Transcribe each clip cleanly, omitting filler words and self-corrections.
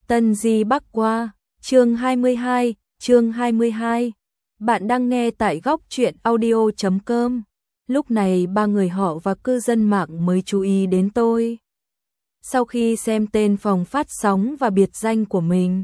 Tân Di Bắc Qua, chương 22. Bạn đang nghe tại góc truyện audio.com. Lúc này ba người họ và cư dân mạng mới chú ý đến tôi. Sau khi xem tên phòng phát sóng và biệt danh của mình,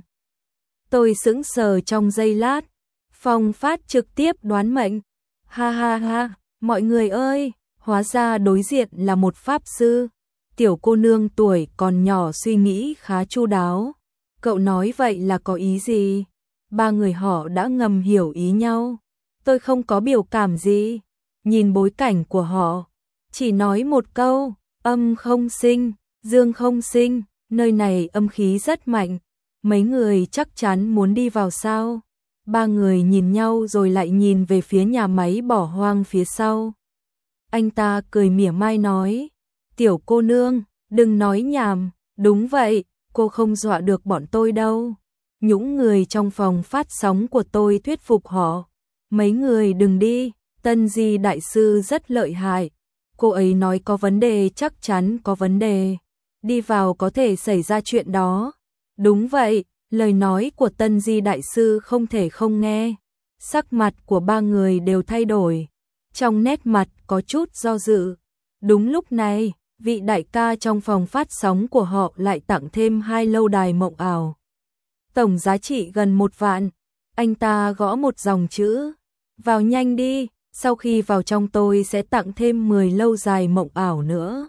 tôi sững sờ trong giây lát. Phòng phát trực tiếp đoán mệnh. Ha ha ha, mọi người ơi, hóa ra đối diện là một pháp sư. Tiểu cô nương tuổi còn nhỏ suy nghĩ khá chu đáo. Cậu nói vậy là có ý gì? Ba người họ đã ngầm hiểu ý nhau. Tôi không có biểu cảm gì. Nhìn bối cảnh của họ, chỉ nói một câu, âm không sinh, dương không sinh, nơi này âm khí rất mạnh. Mấy người chắc chắn muốn đi vào sao? Ba người nhìn nhau rồi lại nhìn về phía nhà máy bỏ hoang phía sau. Anh ta cười mỉa mai nói, tiểu cô nương, đừng nói nhảm, đúng vậy, cô không dọa được bọn tôi đâu. Những người trong phòng phát sóng của tôi thuyết phục họ, mấy người đừng đi, Tân Di đại sư rất lợi hại. Cô ấy nói có vấn đề chắc chắn có vấn đề, đi vào có thể xảy ra chuyện đó. Đúng vậy, lời nói của Tân Di đại sư không thể không nghe. Sắc mặt của ba người đều thay đổi, trong nét mặt có chút do dự. Đúng lúc này, vị đại ca trong phòng phát sóng của họ lại tặng thêm 2 lâu đài mộng ảo. Tổng giá trị gần 1 vạn. Anh ta gõ một dòng chữ, vào nhanh đi, sau khi vào trong tôi sẽ tặng thêm 10 lâu dài mộng ảo nữa.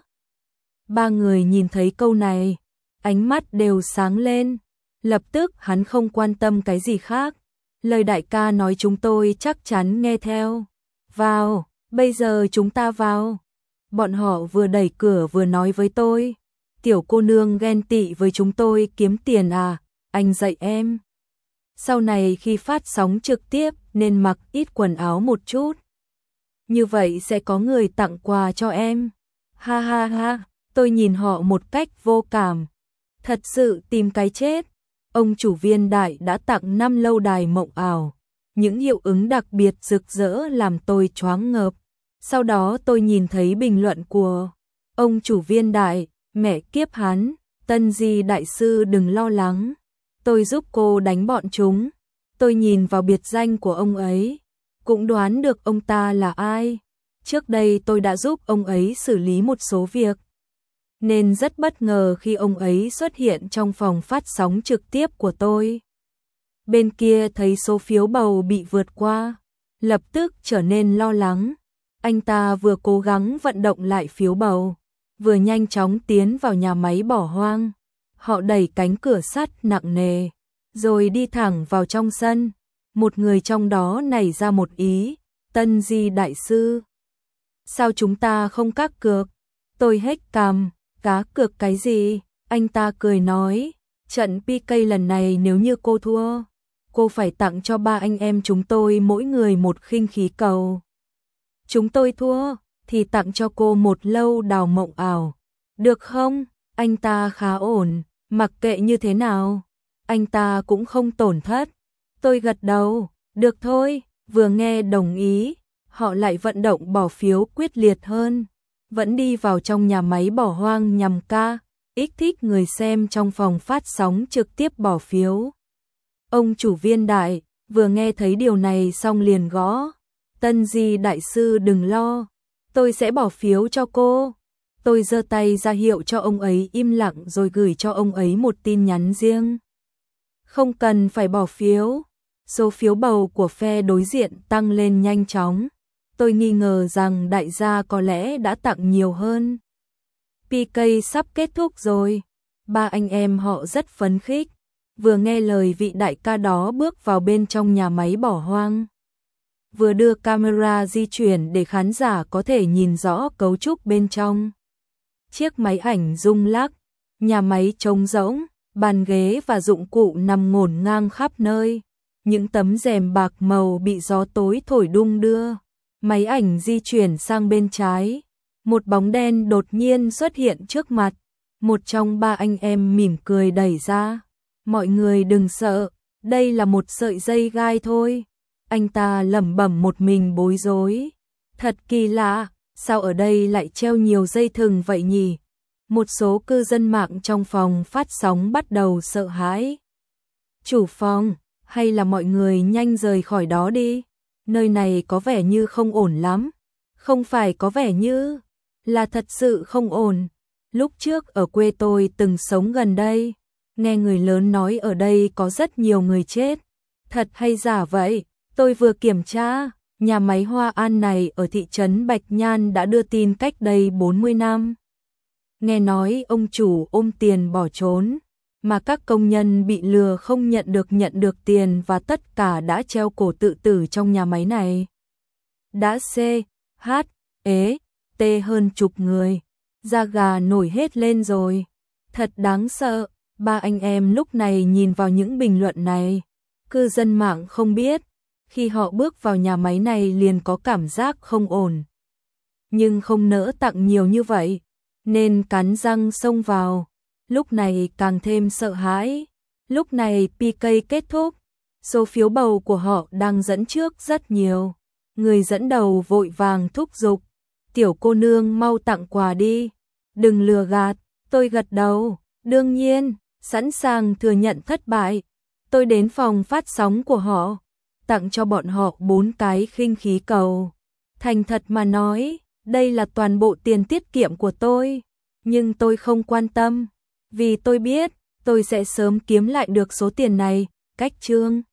Ba người nhìn thấy câu này, ánh mắt đều sáng lên. Lập tức hắn không quan tâm cái gì khác. Lời đại ca nói chúng tôi chắc chắn nghe theo. Vào, bây giờ chúng ta vào. Bọn họ vừa đẩy cửa vừa nói với tôi, tiểu cô nương ghen tị với chúng tôi kiếm tiền à, anh dạy em. Sau này khi phát sóng trực tiếp nên mặc ít quần áo một chút. Như vậy sẽ có người tặng quà cho em. Ha ha ha, tôi nhìn họ một cách vô cảm. Thật sự tìm cái chết. Ông chủ Viên đại đã tặng 5 lâu đài mộng ảo. Những hiệu ứng đặc biệt rực rỡ làm tôi choáng ngợp. Sau đó tôi nhìn thấy bình luận của ông chủ Viên đại, mẹ kiếp hắn, Tân Di đại sư đừng lo lắng, tôi giúp cô đánh bọn chúng. Tôi nhìn vào biệt danh của ông ấy, cũng đoán được ông ta là ai. Trước đây tôi đã giúp ông ấy xử lý một số việc, nên rất bất ngờ khi ông ấy xuất hiện trong phòng phát sóng trực tiếp của tôi. Bên kia thấy số phiếu bầu bị vượt qua, lập tức trở nên lo lắng. Anh ta vừa cố gắng vận động lại phiếu bầu, vừa nhanh chóng tiến vào nhà máy bỏ hoang. Họ đẩy cánh cửa sắt nặng nề, rồi đi thẳng vào trong sân. Một người trong đó nảy ra một ý, Tân Di đại sư, sao chúng ta không cát cược? Tôi hét cằm, cá cược cái gì? Anh ta cười nói, trận PK lần này nếu như cô thua, cô phải tặng cho ba anh em chúng tôi mỗi người một khinh khí cầu. Chúng tôi thua, thì tặng cho cô một lâu đào mộng ảo. Được không? Anh ta khá ổn, mặc kệ như thế nào, anh ta cũng không tổn thất. Tôi gật đầu, được thôi, vừa nghe đồng ý, họ lại vận động bỏ phiếu quyết liệt hơn. Vẫn đi vào trong nhà máy bỏ hoang nhằm kích thích người xem trong phòng phát sóng trực tiếp bỏ phiếu. Ông chủ Viên đại vừa nghe thấy điều này xong liền gõ, Tân Di đại sư đừng lo, tôi sẽ bỏ phiếu cho cô. Tôi giơ tay ra hiệu cho ông ấy im lặng rồi gửi cho ông ấy một tin nhắn riêng. Không cần phải bỏ phiếu. Số phiếu bầu của phe đối diện tăng lên nhanh chóng. Tôi nghi ngờ rằng đại gia có lẽ đã tặng nhiều hơn. PK sắp kết thúc rồi. Ba anh em họ rất phấn khích. Vừa nghe lời vị đại ca đó bước vào bên trong nhà máy bỏ hoang, vừa đưa camera di chuyển để khán giả có thể nhìn rõ cấu trúc bên trong. Chiếc máy ảnh rung lắc, nhà máy trống rỗng, bàn ghế và dụng cụ nằm ngổn ngang khắp nơi. Những tấm rèm bạc màu bị gió tối thổi đung đưa. Máy ảnh di chuyển sang bên trái. Một bóng đen đột nhiên xuất hiện trước mặt. Một trong ba anh em mỉm cười đẩy ra. Mọi người đừng sợ, đây là một sợi dây gai thôi. Anh ta lẩm bẩm một mình bối rối. Thật kỳ lạ, sao ở đây lại treo nhiều dây thừng vậy nhỉ? Một số cư dân mạng trong phòng phát sóng bắt đầu sợ hãi. Chủ phòng, hay là mọi người nhanh rời khỏi đó đi, nơi này có vẻ như không ổn lắm. Không phải có vẻ như, là thật sự không ổn. Lúc trước ở quê tôi từng sống gần đây, nghe người lớn nói ở đây có rất nhiều người chết. Thật hay giả vậy? Tôi vừa kiểm tra, nhà máy Hoa An này ở thị trấn Bạch Nhan đã đưa tin cách đây 40 năm. Nghe nói ông chủ ôm tiền bỏ trốn, mà các công nhân bị lừa không nhận được tiền và tất cả đã treo cổ tự tử trong nhà máy này. Đã T hơn chục người, da gà nổi hết lên rồi. Thật đáng sợ. Ba anh em lúc này nhìn vào những bình luận này. Cư dân mạng không biết, khi họ bước vào nhà máy này liền có cảm giác không ổn. Nhưng không nỡ tặng nhiều như vậy, nên cắn răng xông vào. Lúc này càng thêm sợ hãi. Lúc này PK kết thúc, số phiếu bầu của họ đang dẫn trước rất nhiều. Người dẫn đầu vội vàng thúc giục, tiểu cô nương mau tặng quà đi, đừng lừa gạt. Tôi gật đầu, đương nhiên, sẵn sàng thừa nhận thất bại. Tôi đến phòng phát sóng của họ, tặng cho bọn họ 4 cái khinh khí cầu. Thành thật mà nói, đây là toàn bộ tiền tiết kiệm của tôi, nhưng tôi không quan tâm, vì tôi biết tôi sẽ sớm kiếm lại được số tiền này. Cách chương